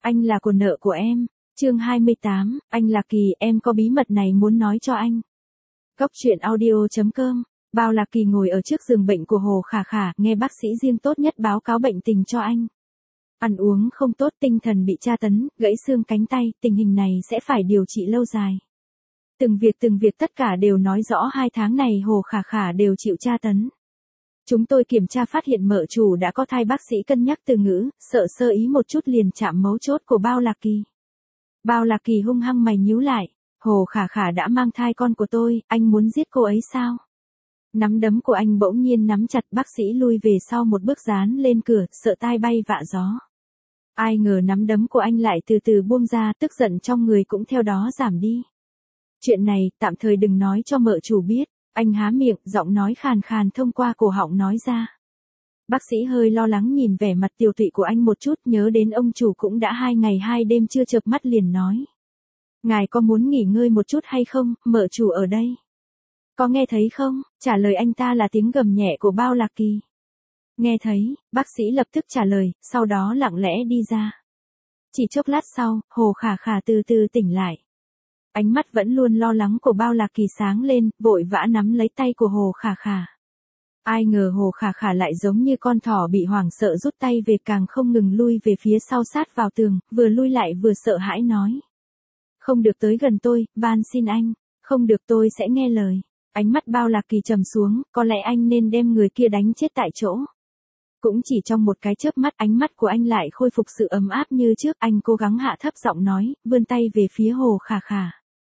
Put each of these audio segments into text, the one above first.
Anh là của nợ của em. Chương 28, anh là Kỳ, em có bí mật này muốn nói cho anh. Cốc truyện audio.com. Bao Lạc Kỳ ngồi ở trước giường bệnh của Hồ Khả Khả, nghe bác sĩ riêng tốt nhất báo cáo bệnh tình cho anh. Ăn uống không tốt, tinh thần bị tra tấn, gãy xương cánh tay, tình hình này sẽ phải điều trị lâu dài. Từng việc tất cả đều nói rõ 2 tháng này Hồ Khả Khả đều chịu tra tấn. Chúng tôi kiểm tra phát hiện mợ chủ đã có thai, bác sĩ cân nhắc từ ngữ, sợ sơ ý một chút liền chạm mấu chốt của Bao Lạc Kỳ. Bao Lạc Kỳ hung hăng mày nhíu lại, Hồ Khả Khả đã mang thai con của tôi, anh muốn giết cô ấy sao? Nắm đấm của anh bỗng nhiên nắm chặt, bác sĩ lui về sau một bước dán lên cửa, sợ tai bay vạ gió. Ai ngờ nắm đấm của anh lại từ từ buông ra, tức giận trong người cũng theo đó giảm đi. Chuyện này, tạm thời đừng nói cho mợ chủ biết. Anh há miệng, giọng nói khàn khàn thông qua cổ họng nói ra. Bác sĩ hơi lo lắng nhìn vẻ mặt tiều tụy của anh một chút, nhớ đến ông chủ cũng đã 2 ngày 2 đêm chưa chợp mắt liền nói. Ngài có muốn nghỉ ngơi một chút hay không, mợ chủ ở đây. Có nghe thấy không? Trả lời anh ta là tiếng gầm nhẹ của Bao Lạc Kỳ. Nghe thấy, bác sĩ lập tức trả lời, sau đó lặng lẽ đi ra. Chỉ chốc lát sau, Hồ Khả Khả từ từ tỉnh lại. Ánh mắt vẫn luôn lo lắng của Bao Lạc Kỳ sáng lên, vội vã nắm lấy tay của Hồ Khả Khả. Ai ngờ Hồ Khả Khả lại giống như con thỏ bị hoảng sợ rút tay về, càng không ngừng lui về phía sau sát vào tường, vừa lui lại vừa sợ hãi nói. Không được tới gần tôi, van xin anh, không được tôi sẽ nghe lời. Ánh mắt Bao Lạc Kỳ trầm xuống, có lẽ anh nên đem người kia đánh chết tại chỗ. Cũng chỉ trong một cái chớp mắt, ánh mắt của anh lại khôi phục sự ấm áp như trước, anh cố gắng hạ thấp giọng nói, vươn tay về phía Hồ Khả Khả.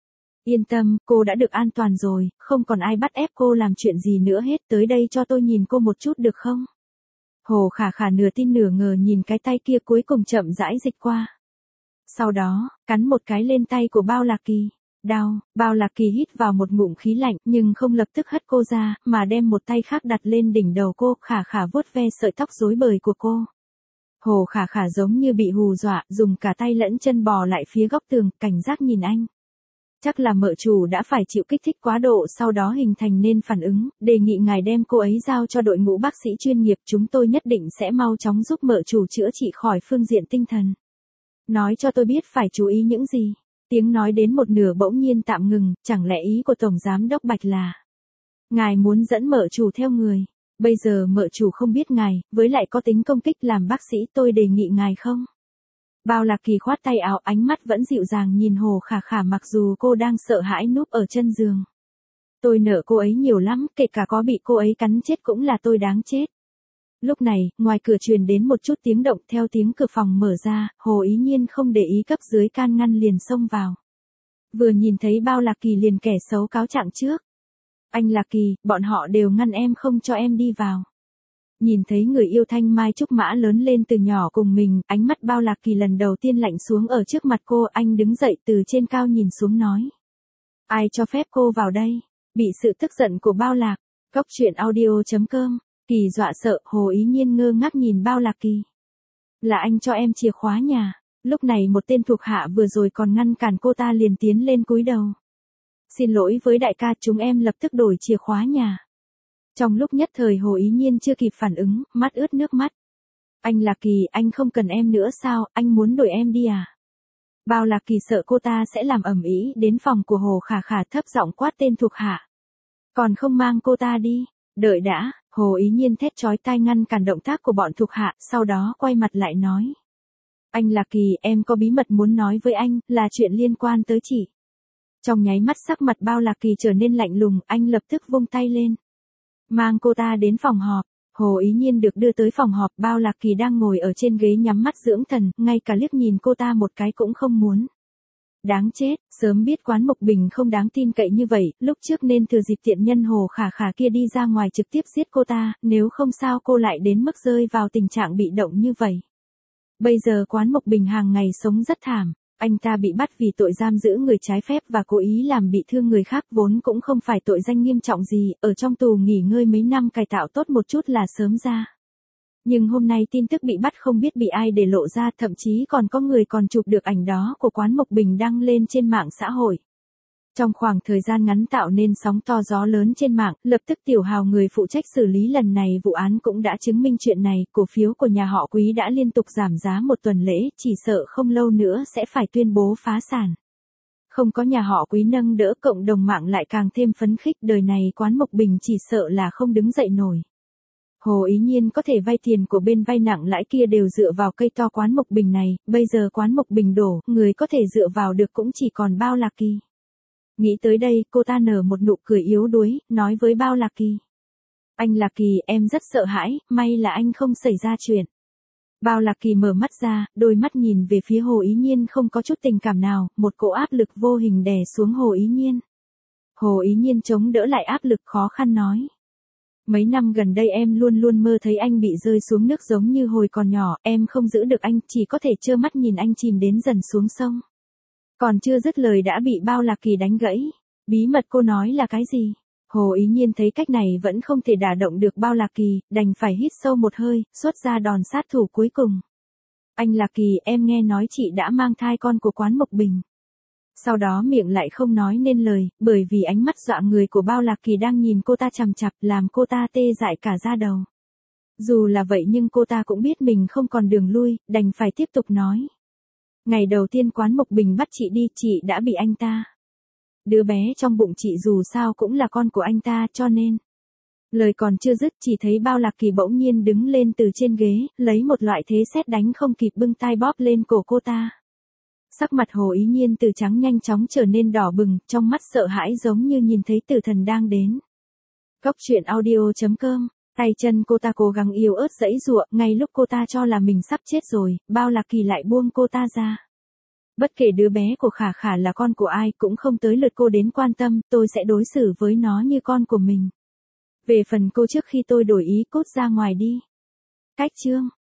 Yên tâm, cô đã được an toàn rồi, không còn ai bắt ép cô làm chuyện gì nữa hết, tới đây cho tôi nhìn cô một chút được không? Hồ Khả Khả nửa tin nửa ngờ nhìn cái tay kia, cuối cùng chậm rãi dịch qua. Sau đó, cắn một cái lên tay của Bao Lạc Kỳ. Đau, Bao Lạc Kỳ hít vào một ngụm khí lạnh, nhưng không lập tức hất cô ra, mà đem một tay khác đặt lên đỉnh đầu cô, Khả Khả vuốt ve sợi tóc rối bời của cô. Hồ Khả Khả giống như bị hù dọa, dùng cả tay lẫn chân bò lại phía góc tường, cảnh giác nhìn anh. Chắc là mợ chủ đã phải chịu kích thích quá độ, sau đó hình thành nên phản ứng, đề nghị ngài đem cô ấy giao cho đội ngũ bác sĩ chuyên nghiệp, chúng tôi nhất định sẽ mau chóng giúp mợ chủ chữa trị khỏi phương diện tinh thần. Nói cho tôi biết phải chú ý những gì. Tiếng nói đến một nửa bỗng nhiên tạm ngừng, chẳng lẽ ý của Tổng Giám Đốc Bạch là ngài muốn dẫn mợ chủ theo người. Bây giờ mợ chủ không biết ngài, với lại có tính công kích, làm bác sĩ tôi đề nghị ngài không. Bao Lạc Kỳ khoát tay áo, ánh mắt vẫn dịu dàng nhìn Hồ Khả Khả mặc dù cô đang sợ hãi núp ở chân giường. Tôi nợ cô ấy nhiều lắm, kể cả có bị cô ấy cắn chết cũng là tôi đáng chết. Lúc này, ngoài cửa truyền đến một chút tiếng động, theo tiếng cửa phòng mở ra, Hồ Ý Nhiên không để ý cấp dưới can ngăn liền xông vào. Vừa nhìn thấy Bao Lạc Kỳ liền kẻ xấu cáo trạng trước. Anh Lạc Kỳ, bọn họ đều ngăn em không cho em đi vào. Nhìn thấy người yêu thanh mai trúc mã lớn lên từ nhỏ cùng mình, ánh mắt Bao Lạc Kỳ lần đầu tiên lạnh xuống ở trước mặt cô, anh đứng dậy từ trên cao nhìn xuống nói. Ai cho phép cô vào đây? Bị sự tức giận của Bao Lạc, Cốc truyện audio.com. Kỳ dọa sợ, Hồ Ý Nhiên ngơ ngác nhìn Bao Lạc Kỳ. Là anh cho em chìa khóa nhà. Lúc này một tên thuộc hạ vừa rồi còn ngăn cản cô ta liền tiến lên cúi đầu. Xin lỗi với đại ca, chúng em lập tức đổi chìa khóa nhà. Trong lúc nhất thời Hồ Ý Nhiên chưa kịp phản ứng, mắt ướt nước mắt. Anh Lạc Kỳ, anh không cần em nữa sao, anh muốn đổi em đi à? Bao Lạc Kỳ sợ cô ta sẽ làm ầm ĩ, đến phòng của Hồ Khả Khả thấp giọng quát tên thuộc hạ. Còn không mang cô ta đi, đợi đã. Hồ Ý Nhiên thét chói tai ngăn cản động tác của bọn thuộc hạ, sau đó quay mặt lại nói. Anh Lạc Kỳ, em có bí mật muốn nói với anh, là chuyện liên quan tới chị. Trong nháy mắt sắc mặt Bao Lạc Kỳ trở nên lạnh lùng, anh lập tức vung tay lên. Mang cô ta đến phòng họp. Hồ Ý Nhiên được đưa tới phòng họp, Bao Lạc Kỳ đang ngồi ở trên ghế nhắm mắt dưỡng thần, ngay cả liếc nhìn cô ta một cái cũng không muốn. Đáng chết, sớm biết Quán Mộc Bình không đáng tin cậy như vậy, lúc trước nên thừa dịp tiện nhân Hồ Khả Khả kia đi ra ngoài trực tiếp giết cô ta, nếu không sao cô lại đến mức rơi vào tình trạng bị động như vậy. Bây giờ Quán Mộc Bình hàng ngày sống rất thảm, anh ta bị bắt vì tội giam giữ người trái phép và cố ý làm bị thương người khác, vốn cũng không phải tội danh nghiêm trọng gì, ở trong tù nghỉ ngơi mấy năm cải tạo tốt một chút là sớm ra. Nhưng hôm nay tin tức bị bắt không biết bị ai để lộ ra, thậm chí còn có người còn chụp được ảnh đó của Quán Mộc Bình đăng lên trên mạng xã hội. Trong khoảng thời gian ngắn tạo nên sóng to gió lớn trên mạng, lập tức Tiểu Hào người phụ trách xử lý lần này vụ án cũng đã chứng minh chuyện này, cổ phiếu của nhà họ Quý đã liên tục giảm giá một tuần lễ, chỉ sợ không lâu nữa sẽ phải tuyên bố phá sản. Không có nhà họ Quý nâng đỡ, cộng đồng mạng lại càng thêm phấn khích, đời này quán Mộc Bình chỉ sợ là không đứng dậy nổi. Hồ Ý Nhiên có thể vay tiền của bên vay nặng lãi kia đều dựa vào cây to quán Mộc Bình này, bây giờ quán Mộc Bình đổ, người có thể dựa vào được cũng chỉ còn Bao Lạc Kỳ. Nghĩ tới đây, cô ta nở một nụ cười yếu đuối, nói với Bao Lạc Kỳ. Anh Lạc Kỳ, em rất sợ hãi, may là anh không xảy ra chuyện. Bao Lạc Kỳ mở mắt ra, đôi mắt nhìn về phía Hồ Ý Nhiên không có chút tình cảm nào, một cỗ áp lực vô hình đè xuống Hồ Ý Nhiên. Hồ Ý Nhiên chống đỡ lại áp lực, khó khăn nói. Mấy năm gần đây em luôn luôn mơ thấy anh bị rơi xuống nước giống như hồi còn nhỏ, em không giữ được anh, chỉ có thể trơ mắt nhìn anh chìm đến dần xuống sông. Còn chưa dứt lời đã bị Bao Lạc Kỳ đánh gãy. Bí mật cô nói là cái gì? Hồ Ý Nhiên thấy cách này vẫn không thể đả động được Bao Lạc Kỳ, đành phải hít sâu một hơi, xuất ra đòn sát thủ cuối cùng. Anh Lạc Kỳ, em nghe nói chị đã mang thai con của quán Mộc Bình. Sau đó miệng lại không nói nên lời, bởi vì ánh mắt dọa người của Bao Lạc Kỳ đang nhìn cô ta chằm chằm, làm cô ta tê dại cả da đầu. Dù là vậy nhưng cô ta cũng biết mình không còn đường lui, đành phải tiếp tục nói. Ngày đầu tiên quán Mộc Bình bắt chị đi, chị đã bị anh ta. Đứa bé trong bụng chị dù sao cũng là con của anh ta, cho nên. Lời còn chưa dứt, chỉ thấy Bao Lạc Kỳ bỗng nhiên đứng lên từ trên ghế, lấy một loại thế sét đánh không kịp bưng tay bóp lên cổ cô ta. Sắc mặt Hồ Ý Nhiên từ trắng nhanh chóng trở nên đỏ bừng, trong mắt sợ hãi giống như nhìn thấy tử thần đang đến. Cốc truyện audio.com, tay chân cô ta cố gắng yếu ớt giãy giụa, ngay lúc cô ta cho là mình sắp chết rồi, Bao Lạc Kỳ lại buông cô ta ra. Bất kể đứa bé của Khả Khả là con của ai cũng không tới lượt cô đến quan tâm, tôi sẽ đối xử với nó như con của mình. Về phần cô, trước khi tôi đổi ý, cút ra ngoài đi. Cách chương